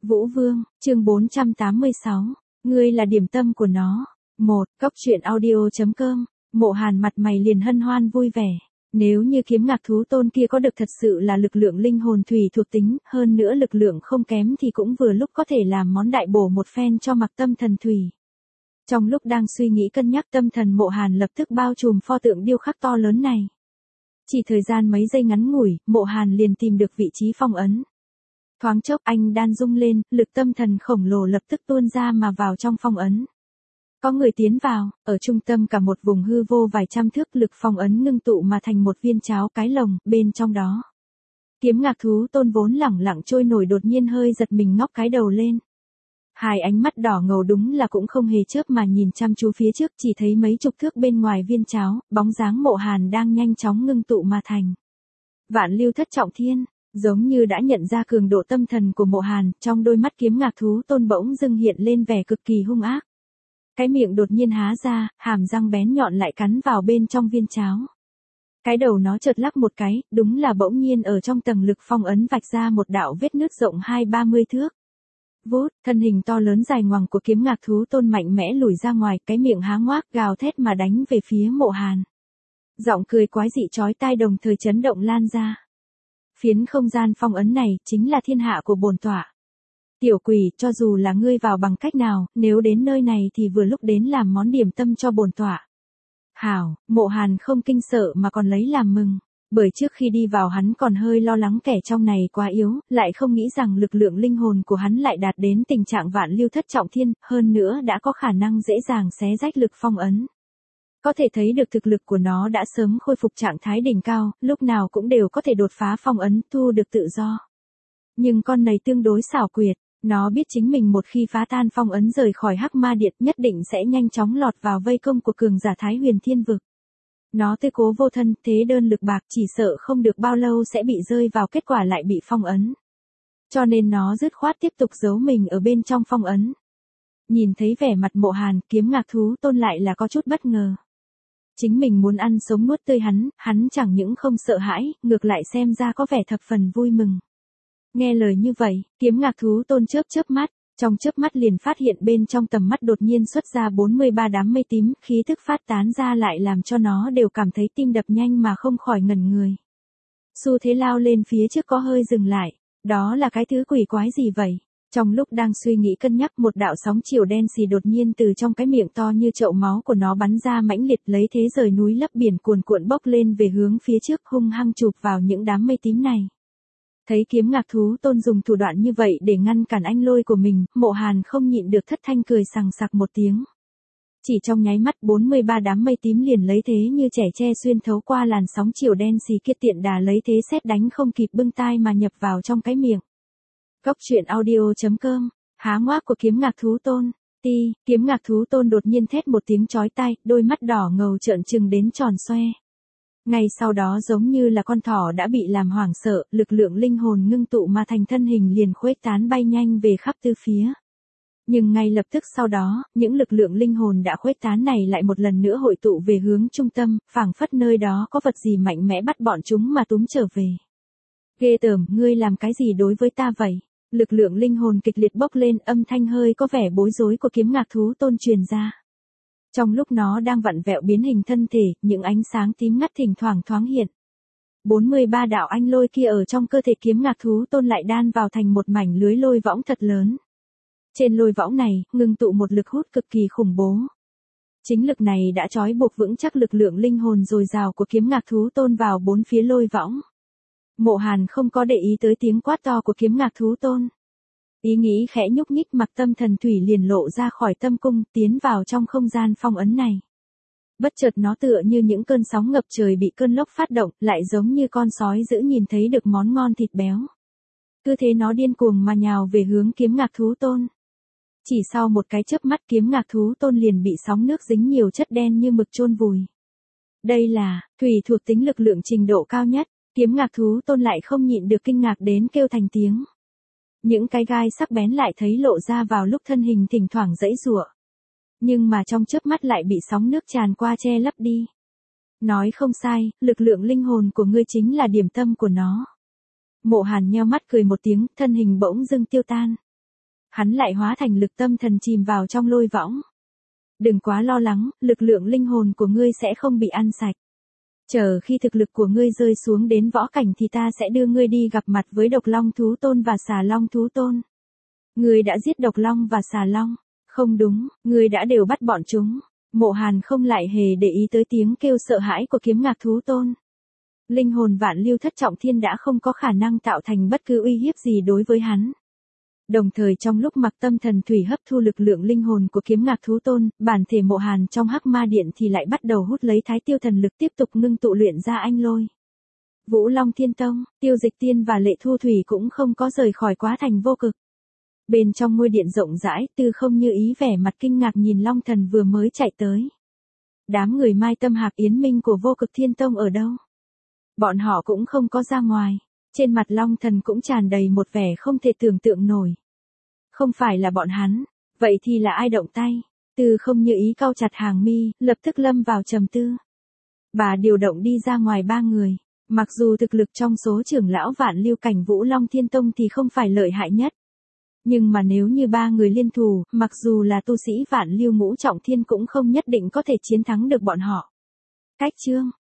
Vũ Vương, chương 486. Ngươi là điểm tâm của nó. Cóc truyện audio.com. Mộ Hàn mặt mày liền hân hoan vui vẻ. Nếu như kiếm ngạc thú tôn kia có được thật sự là lực lượng linh hồn thủy thuộc tính, hơn nữa lực lượng không kém thì cũng vừa lúc có thể làm món đại bổ một phen cho mặc tâm thần thủy. Trong lúc đang suy nghĩ cân nhắc, tâm thần Mộ Hàn lập tức bao trùm pho tượng điêu khắc to lớn này. Chỉ thời gian mấy giây ngắn ngủi, Mộ Hàn liền tìm được vị trí phong ấn. Thoáng chốc anh đan rung lên, lực tâm thần khổng lồ lập tức tuôn ra mà vào trong phong ấn. Có người tiến vào, ở trung tâm cả một vùng hư vô vài trăm thước, lực phong ấn ngưng tụ mà thành một viên cháo cái lồng, bên trong đó. Kiếm ngạc thú tôn vốn lẳng lặng trôi nổi đột nhiên hơi giật mình ngóc cái đầu lên. Hai ánh mắt đỏ ngầu đúng là cũng không hề chớp mà nhìn chăm chú phía trước, chỉ thấy mấy chục thước bên ngoài viên cháo, bóng dáng Mộ Hàn đang nhanh chóng ngưng tụ mà thành. Vạn lưu thất trọng thiên. Giống như đã nhận ra cường độ tâm thần của Mộ Hàn, trong đôi mắt kiếm ngạc thú tôn bỗng dưng hiện lên vẻ cực kỳ hung ác. Cái miệng đột nhiên há ra, hàm răng bén nhọn lại cắn vào bên trong viên cháo. Cái đầu nó chợt lắc một cái, đúng là bỗng nhiên ở trong tầng lực phong ấn vạch ra một đạo vết nứt rộng 20-30 thước. Vút, thân hình to lớn dài ngoằng của kiếm ngạc thú tôn mạnh mẽ lùi ra ngoài, cái miệng há ngoác gào thét mà đánh về phía Mộ Hàn. Giọng cười quái dị chói tai đồng thời chấn động lan ra. Phiến không gian phong ấn này chính là thiên hạ của bổn tọa. Tiểu quỷ, cho dù là ngươi vào bằng cách nào, nếu đến nơi này thì vừa lúc đến làm món điểm tâm cho bổn tọa. Hảo, Mộ Hàn không kinh sợ mà còn lấy làm mừng, bởi trước khi đi vào hắn còn hơi lo lắng kẻ trong này quá yếu, lại không nghĩ rằng lực lượng linh hồn của hắn lại đạt đến tình trạng vạn lưu thất trọng thiên, hơn nữa đã có khả năng dễ dàng xé rách lực phong ấn. Có thể thấy được thực lực của nó đã sớm khôi phục trạng thái đỉnh cao, lúc nào cũng đều có thể đột phá phong ấn, thu được tự do. Nhưng con này tương đối xảo quyệt, nó biết chính mình một khi phá tan phong ấn rời khỏi Hắc Ma Điện nhất định sẽ nhanh chóng lọt vào vây công của cường giả Thái Huyền Thiên Vực. Nó tư cố vô thân, thế đơn lực bạc, chỉ sợ không được bao lâu sẽ bị rơi vào kết quả lại bị phong ấn. Cho nên nó dứt khoát tiếp tục giấu mình ở bên trong phong ấn. Nhìn thấy vẻ mặt Mộ Hàn, kiếm ngạc thú tôn lại là có chút bất ngờ. Chính mình muốn ăn sống nuốt tươi hắn chẳng những không sợ hãi, ngược lại xem ra có vẻ thập phần vui mừng. Nghe lời như vậy, kiếm ngạc thú tôn chớp mắt, trong chớp mắt liền phát hiện bên trong tầm mắt đột nhiên xuất ra 43 đám mây tím, khí thức phát tán ra lại làm cho nó đều cảm thấy tim đập nhanh mà không khỏi ngẩn người. Xu thế lao lên phía trước có hơi dừng lại, đó là cái thứ quỷ quái gì vậy? Trong lúc đang suy nghĩ cân nhắc, một đạo sóng chiều đen xì đột nhiên từ trong cái miệng to như chậu máu của nó bắn ra mãnh liệt, lấy thế rời núi lấp biển, cuồn cuộn bốc lên về hướng phía trước, hung hăng chụp vào những đám mây tím này. Thấy kiếm ngạc thú tôn dùng thủ đoạn như vậy để ngăn cản anh lôi của mình, Mộ Hàn không nhịn được thất thanh cười sằng sặc một tiếng. Chỉ trong nháy mắt 43 đám mây tím liền lấy thế như trẻ tre xuyên thấu qua làn sóng chiều đen xì kia, tiện đà lấy thế sét đánh không kịp bưng tai mà nhập vào trong cái miệng. Cóc truyện audio.com. Há ngoác của kiếm ngạc thú tôn. Kiếm ngạc thú tôn đột nhiên thét một tiếng chói tai, đôi mắt đỏ ngầu trợn trừng đến tròn xoe. Ngay sau đó giống như là con thỏ đã bị làm hoảng sợ, lực lượng linh hồn ngưng tụ mà thành thân hình liền khuếch tán bay nhanh về khắp tứ phía. Nhưng ngay lập tức sau đó, những lực lượng linh hồn đã khuếch tán này lại một lần nữa hội tụ về hướng trung tâm, phảng phất nơi đó có vật gì mạnh mẽ bắt bọn chúng mà túm trở về. Ghê tởm, ngươi làm cái gì đối với ta vậy? Lực lượng linh hồn kịch liệt bốc lên, âm thanh hơi có vẻ bối rối của kiếm ngạc thú tôn truyền ra. Trong lúc nó đang vặn vẹo biến hình thân thể, những ánh sáng tím ngắt thỉnh thoảng thoáng hiện. 43 đạo anh lôi kia ở trong cơ thể kiếm ngạc thú tôn lại đan vào thành một mảnh lưới lôi võng thật lớn. Trên lôi võng này, ngưng tụ một lực hút cực kỳ khủng bố. Chính lực này đã trói buộc vững chắc lực lượng linh hồn dồi dào của kiếm ngạc thú tôn vào bốn phía lôi võng. Mộ Hàn không có để ý tới tiếng quát to của kiếm ngạc thú tôn. Ý nghĩ khẽ nhúc nhích, mặc tâm thần thủy liền lộ ra khỏi tâm cung, tiến vào trong không gian phong ấn này. Bất chợt nó tựa như những cơn sóng ngập trời bị cơn lốc phát động, lại giống như con sói dữ nhìn thấy được món ngon thịt béo. Cứ thế nó điên cuồng mà nhào về hướng kiếm ngạc thú tôn. Chỉ sau một cái chớp mắt, kiếm ngạc thú tôn liền bị sóng nước dính nhiều chất đen như mực chôn vùi. Đây là thủy thuộc tính lực lượng trình độ cao nhất. Kiếm ngạc thú tôn lại không nhịn được kinh ngạc đến kêu thành tiếng. Những cái gai sắc bén lại thấy lộ ra vào lúc thân hình thỉnh thoảng giãy giụa. Nhưng mà trong chớp mắt lại bị sóng nước tràn qua che lấp đi. Nói không sai, lực lượng linh hồn của ngươi chính là điểm tâm của nó. Mộ Hàn nheo mắt cười một tiếng, thân hình bỗng dưng tiêu tan. Hắn lại hóa thành lực tâm thần chìm vào trong lôi võng. Đừng quá lo lắng, lực lượng linh hồn của ngươi sẽ không bị ăn sạch. Chờ khi thực lực của ngươi rơi xuống đến võ cảnh thì ta sẽ đưa ngươi đi gặp mặt với độc long thú tôn và xà long thú tôn. Ngươi đã giết độc long và xà long. Không đúng, ngươi đã đều bắt bọn chúng. Mộ Hàn không lại hề để ý tới tiếng kêu sợ hãi của kiếm ngạc thú tôn. Linh hồn Vạn Lưu Thất Trọng Thiên đã không có khả năng tạo thành bất cứ uy hiếp gì đối với hắn. Đồng thời trong lúc mặc tâm thần thủy hấp thu lực lượng linh hồn của kiếm ngạc thú tôn, bản thể Mộ Hàn trong hắc ma điện thì lại bắt đầu hút lấy thái tiêu thần lực tiếp tục ngưng tụ luyện ra anh lôi. Vũ Long Thiên Tông, Tiêu Dịch Tiên và Lệ Thu Thủy cũng không có rời khỏi Quá Thành Vô Cực. Bên trong ngôi điện rộng rãi, Tư Không Như Ý vẻ mặt kinh ngạc nhìn Long Thần vừa mới chạy tới. Đám người Mai Tâm Hạc Yến Minh của Vô Cực Thiên Tông ở đâu? Bọn họ cũng không có ra ngoài. Trên mặt Long Thần cũng tràn đầy một vẻ không thể tưởng tượng nổi. Không phải là bọn hắn, vậy thì là ai động tay? Tư Không Như Ý cau chặt hàng mi, lập tức lâm vào trầm tư. Bà điều động đi ra ngoài 3 người. Mặc dù thực lực trong số trưởng lão Vạn Lưu cảnh Vũ Long Thiên Tông thì không phải lợi hại nhất. Nhưng mà nếu như 3 người liên thủ, mặc dù là tu sĩ Vạn Lưu ngũ trọng thiên cũng không nhất định có thể chiến thắng được bọn họ. Cách chương